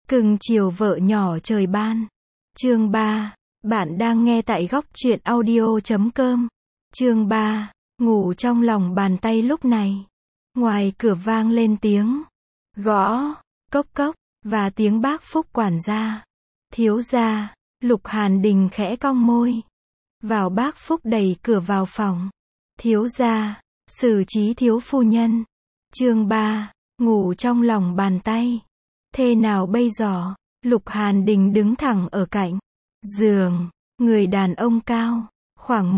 Cưng chiều vợ nhỏ trời ban. Chương 3. Bạn đang nghe tại góc truyện audio.com. Chương 3. Ngủ trong lòng bàn tay lúc này. Ngoài cửa vang lên tiếng gõ, cốc cốc, và tiếng bác Phúc quản gia. Thiếu gia, Lục Hàn Đình khẽ cong môi. Vào bác Phúc đẩy cửa vào phòng. Thiếu gia, xử trí thiếu phu nhân. Chương 3. Ngủ trong lòng bàn tay. Thế nào bây giờ? Lục Hàn Đình đứng thẳng ở cạnh giường, người đàn ông cao, khoảng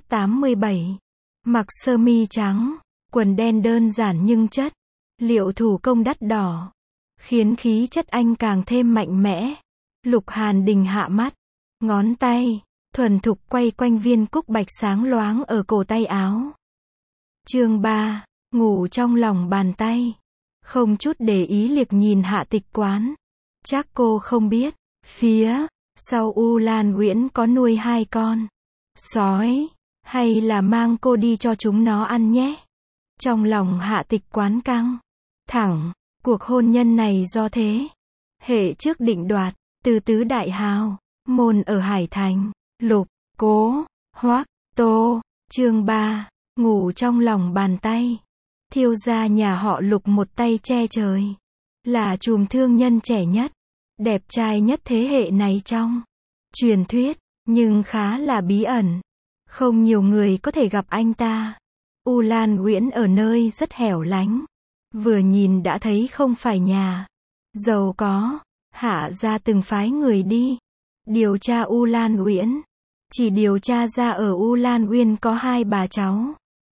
1m87, mặc sơ mi trắng, quần đen đơn giản nhưng chất liệu thủ công đắt đỏ, khiến khí chất anh càng thêm mạnh mẽ. Lục Hàn Đình hạ mắt, ngón tay thuần thục quay quanh viên cúc bạch sáng loáng ở cổ tay áo. Chương 3. Ngủ trong lòng bàn tay. Không chút để ý liếc nhìn Hạ Tịch Quán. Chắc cô không biết, phía sau U Lan Uyển có nuôi 2 con sói, hay là mang cô đi cho chúng nó ăn nhé. Trong lòng Hạ Tịch Quán căng thẳng, cuộc hôn nhân này do thế hệ trước định đoạt, từ tứ đại hào môn ở Hải Thành, Lục, Cố, Hoắc, Tô. Chương 3. Ngủ trong lòng bàn tay. Thiêu gia nhà họ Lục một tay che trời, là trùm thương nhân trẻ nhất, đẹp trai nhất thế hệ này trong truyền thuyết, nhưng khá là bí ẩn. Không nhiều người có thể gặp anh ta. U Lan Uyển ở nơi rất hẻo lánh, vừa nhìn đã thấy không phải nhà giàu có. Hạ gia từng phái người đi điều tra U Lan Uyển, chỉ điều tra ra ở U Lan Uyên có 2 bà cháu.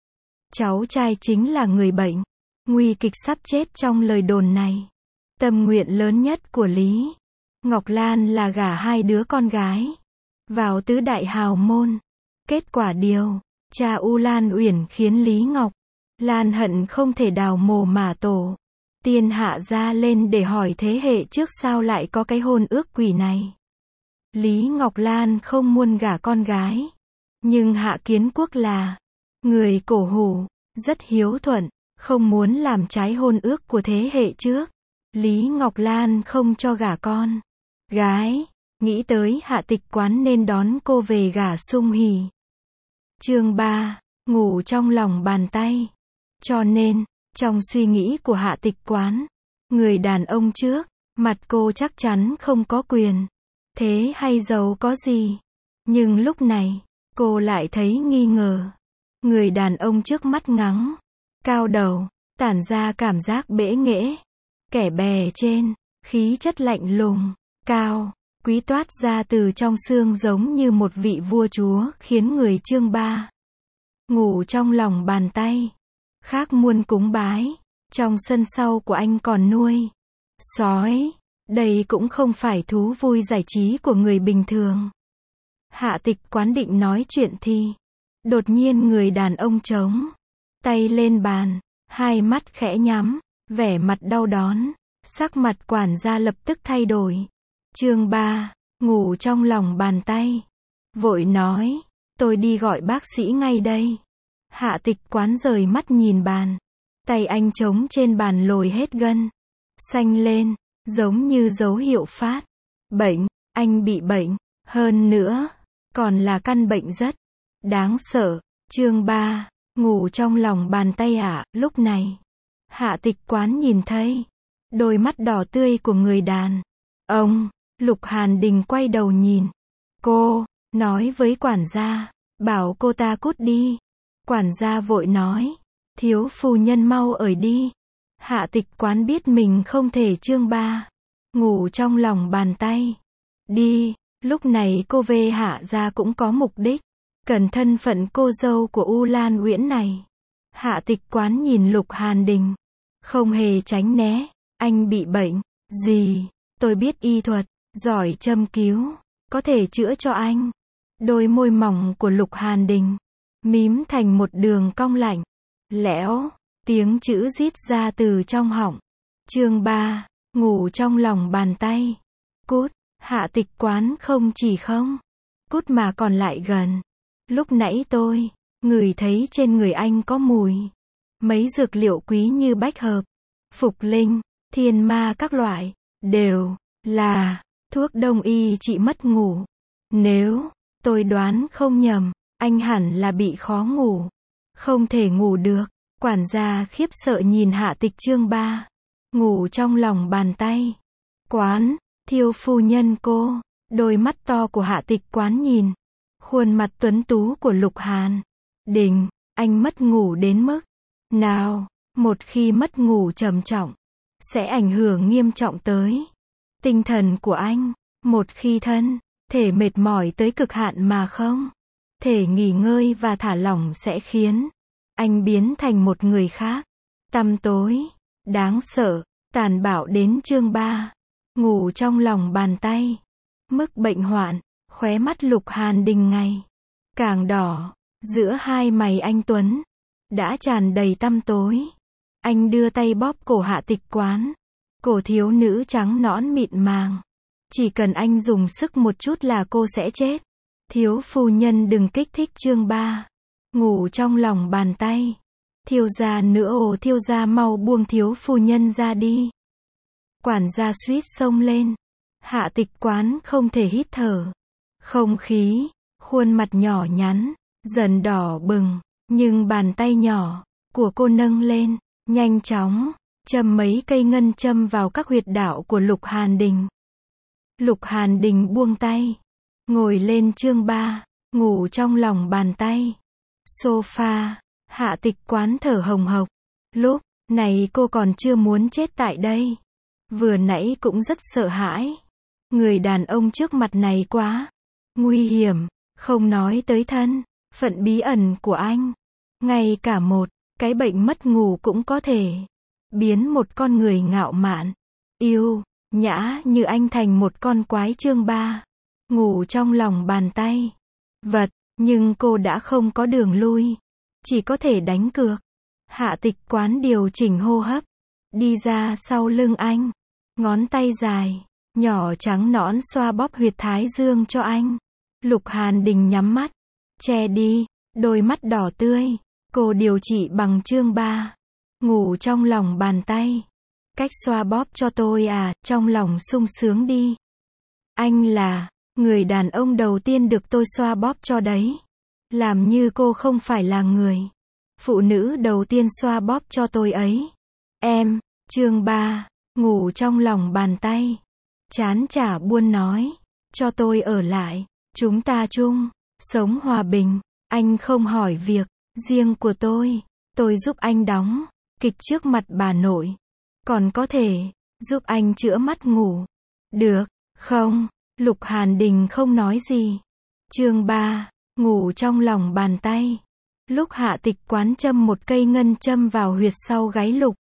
Cháu trai chính là người bệnh, nguy kịch sắp chết trong lời đồn này. Tâm nguyện lớn nhất của Lý Ngọc Lan là gả 2 đứa con gái vào tứ đại hào môn. Kết quả điều tra U Lan Uyển khiến Lý Ngọc Lan hận không thể đào mồ mả tổ tiên Hạ gia lên để hỏi thế hệ trước sao lại có cái hôn ước quỷ này. Lý Ngọc Lan không muốn gả con gái, nhưng Hạ Kiến Quốc là người cổ hủ, rất hiếu thuận, không muốn làm trái hôn ước của thế hệ trước. Lý Ngọc Lan không cho gả con gái, nghĩ tới Hạ Tịch Quán nên đón cô về gả sung hỉ. Chương 3. Ngủ trong lòng bàn tay. Cho nên, trong suy nghĩ của Hạ Tịch Quán, người đàn ông trước mặt cô chắc chắn không có quyền thế hay giàu có gì. Nhưng lúc này, cô lại thấy nghi ngờ. Người đàn ông trước mắt ngắn, cao đầu, tản ra cảm giác bẽ nghễ, kẻ bè trên, khí chất lạnh lùng, cao, quý toát ra từ trong xương giống như một vị vua chúa, khiến người chương 3 ngủ trong lòng bàn tay. Khác muôn cúng bái, trong sân sau của anh còn nuôi sói, đây cũng không phải thú vui giải trí của người bình thường. Hạ Tịch Quán định nói chuyện thì đột nhiên người đàn ông chống tay lên bàn, 2 mắt khẽ nhắm, vẻ mặt đau đớn, sắc mặt quản gia lập tức thay đổi. Chương 3. Ngủ trong lòng bàn tay. Vội nói, tôi đi gọi bác sĩ ngay đây. Hạ Tịch Quán rời mắt nhìn bàn, tay anh chống trên bàn lồi hết gân xanh lên, giống như dấu hiệu phát bệnh. Anh bị bệnh, hơn nữa còn là căn bệnh rất đáng sợ. Chương 3. Ngủ trong lòng bàn tay ạ. Lúc này, Hạ Tịch Quán nhìn thấy đôi mắt đỏ tươi của người đàn ông. Lục Hàn Đình quay đầu nhìn cô, nói với quản gia, bảo cô ta cút đi. Quản gia vội nói, thiếu phu nhân mau ở đi. Hạ Tịch Quán biết mình không thể. Chương 3. Ngủ trong lòng bàn tay. Đi. Lúc này cô về Hạ gia cũng có mục đích. Cần thân phận cô dâu của U Lan Uyển này. Hạ Tịch Quán nhìn Lục Hàn Đình, không hề tránh né. Anh bị bệnh gì? Tôi biết y thuật, giỏi châm cứu, có thể chữa cho anh. Đôi môi mỏng của Lục Hàn Đình mím thành một đường cong lạnh lẽo, tiếng chữ rít ra từ trong họng. Chương 3. Ngủ trong lòng bàn tay. Cút. Hạ Tịch Quán không chỉ không cút mà còn lại gần. Lúc nãy tôi ngửi thấy trên người anh có mùi mấy dược liệu quý như bách hợp, phục linh, thiên ma các loại, đều Là, thuốc đông y trị mất ngủ. Nếu, tôi đoán không nhầm, anh hẳn là bị khó ngủ. Không thể ngủ được. Quản gia khiếp sợ nhìn Hạ Tịch chương 3. Ngủ trong lòng bàn tay. Quán, Thiêu phu nhân cô. Đôi mắt to của Hạ Tịch Quán nhìn. Khuôn mặt tuấn tú của Lục Hàn Đình. Anh mất ngủ đến mức nào, một khi mất ngủ trầm trọng, sẽ ảnh hưởng nghiêm trọng tới tinh thần của anh. Một khi thân thể mệt mỏi tới cực hạn mà không thể nghỉ ngơi và thả lỏng sẽ khiến anh biến thành một người khác. Tăm tối, đáng sợ, tàn bạo đến chương 3. Ngủ trong lòng bàn tay. Mức bệnh hoạn, khóe mắt Lục Hàn Đình ngày càng đỏ, giữa hai mày anh tuấn đã tràn đầy tăm tối. Anh đưa tay bóp cổ Hạ Tịch Quán. Cổ thiếu nữ trắng nõn mịn màng. Chỉ cần anh dùng sức một chút là cô sẽ chết. Thiếu phu nhân đừng kích thích chương 3. Ngủ trong lòng bàn tay. Thiếu gia nữa, ồ thiếu gia mau buông thiếu phu nhân ra đi. Quản gia suýt xông lên. Hạ Tịch Quán không thể hít thở. Không khí, khuôn mặt nhỏ nhắn, dần đỏ bừng, nhưng bàn tay nhỏ của cô nâng lên, nhanh chóng, châm mấy cây ngân châm vào các huyệt đạo của Lục Hàn Đình. Lục Hàn Đình buông tay, ngồi lên chương 3, ngủ trong lòng bàn tay. Sofa, Hạ Tịch Quán thở hồng hộc. Lúc này cô còn chưa muốn chết tại đây. Vừa nãy cũng rất sợ hãi. Người đàn ông trước mặt này quá nguy hiểm, không nói tới thân phận bí ẩn của anh. Ngay cả một cái bệnh mất ngủ cũng có thể biến một con người ngạo mạn, yêu nhã như anh thành một con quái chương 3. Ngủ trong lòng bàn tay. Vật, nhưng cô đã không có đường lui. Chỉ có thể đánh cược. Hạ Tịch Quán điều chỉnh hô hấp. Đi ra sau lưng anh. Ngón tay dài, nhỏ trắng nõn xoa bóp huyệt thái dương cho anh. Lục Hàn Đình nhắm mắt. Che đi, đôi mắt đỏ tươi. Cô điều trị bằng chương 3. Ngủ trong lòng bàn tay. Cách xoa bóp cho tôi à, trong lòng sung sướng đi. Anh là người đàn ông đầu tiên được tôi xoa bóp cho đấy. Làm như cô không phải là người phụ nữ đầu tiên xoa bóp cho tôi ấy. Em, chương 3, ngủ trong lòng bàn tay. Chán chả buôn nói, cho tôi ở lại, chúng ta chung sống hòa bình. Anh không hỏi việc riêng của tôi giúp anh đóng kịch trước mặt bà nội. Còn có thể giúp anh chữa mắt ngủ. Được không? Lục Hàn Đình không nói gì. Chương 3, ngủ trong lòng bàn tay. Lúc Hạ Tịch Quán châm một cây ngân châm vào huyệt sau gáy Lục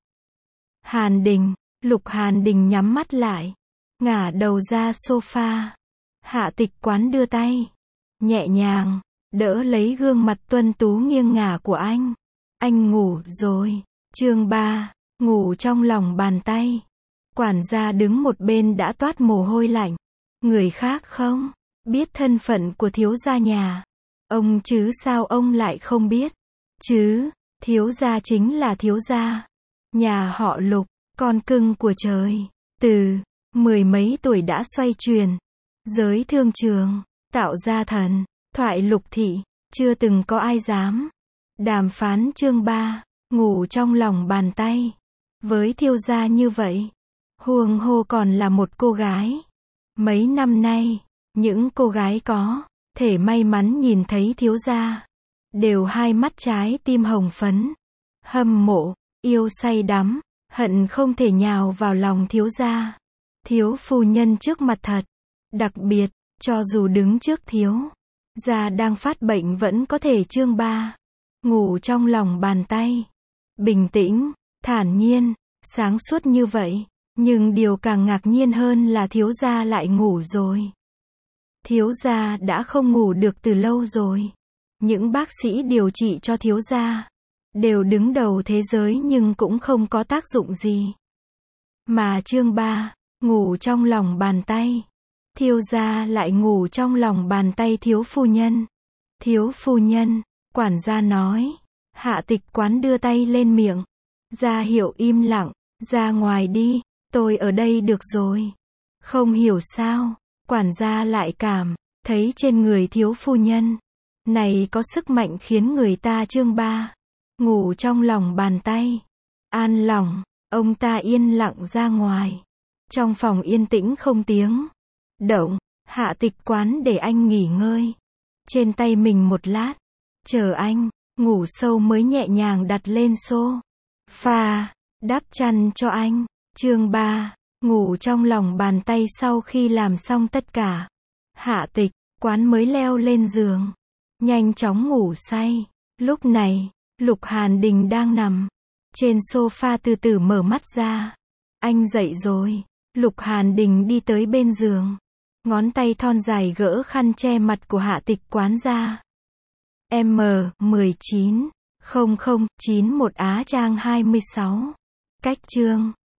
Hàn Đình, Lục Hàn Đình nhắm mắt lại, ngả đầu ra sofa. Hạ Tịch Quán đưa tay, nhẹ nhàng, đỡ lấy gương mặt tuấn tú nghiêng ngả của anh. Anh ngủ rồi. Chương 3, ngủ trong lòng bàn tay. Quản gia đứng một bên đã toát mồ hôi lạnh. Người khác không biết thân phận của thiếu gia nhà ông chứ sao ông lại không biết chứ? Thiếu gia chính là thiếu gia nhà họ Lục, con cưng của trời. Từ mười mấy tuổi đã xoay chuyển giới thương trường, tạo ra thần thoại Lục thị, chưa từng có ai dám đàm phán chương 3, ngủ trong lòng bàn tay với thiếu gia như vậy. Huống hồ còn là một cô gái. Mấy năm nay, những cô gái có thể may mắn nhìn thấy thiếu gia đều hai mắt trái tim hồng phấn, hâm mộ, yêu say đắm, hận không thể nhào vào lòng thiếu gia. Thiếu phu nhân trước mặt thật đặc biệt, cho dù đứng trước thiếu gia đang phát bệnh vẫn có thể chương 3, ngủ trong lòng bàn tay. Bình tĩnh, thản nhiên, sáng suốt như vậy. Nhưng điều càng ngạc nhiên hơn là thiếu gia lại ngủ rồi. Thiếu gia đã không ngủ được từ lâu rồi. Những bác sĩ điều trị cho thiếu gia đều đứng đầu thế giới nhưng cũng không có tác dụng gì. Mà chương 3, ngủ trong lòng bàn tay. Thiếu gia lại ngủ trong lòng bàn tay thiếu phu nhân. Thiếu phu nhân, quản gia nói. Hạ Tịch Quán đưa tay lên miệng, ra hiệu im lặng. Ra ngoài đi. Tôi ở đây được rồi. Không hiểu sao, quản gia lại cảm thấy trên người thiếu phu nhân này có sức mạnh khiến người ta chương 3. Ngủ trong lòng bàn tay. An lòng, ông ta yên lặng ra ngoài. Trong phòng yên tĩnh không tiếng động, Hạ Tịch Quán để anh nghỉ ngơi trên tay mình một lát, chờ anh ngủ sâu mới nhẹ nhàng đặt lên sofa, đắp chăn cho anh. Chương 3. Ngủ trong lòng bàn tay. Sau khi làm xong tất cả, Hạ Tịch Quán mới leo lên giường, nhanh chóng ngủ say. Lúc này, Lục Hàn Đình đang nằm trên sofa từ từ mở mắt ra. Anh dậy rồi. Lục Hàn Đình đi tới bên giường, ngón tay thon dài gỡ khăn che mặt của Hạ Tịch Quán ra. M19 0091 Á Trang 26. Cách chương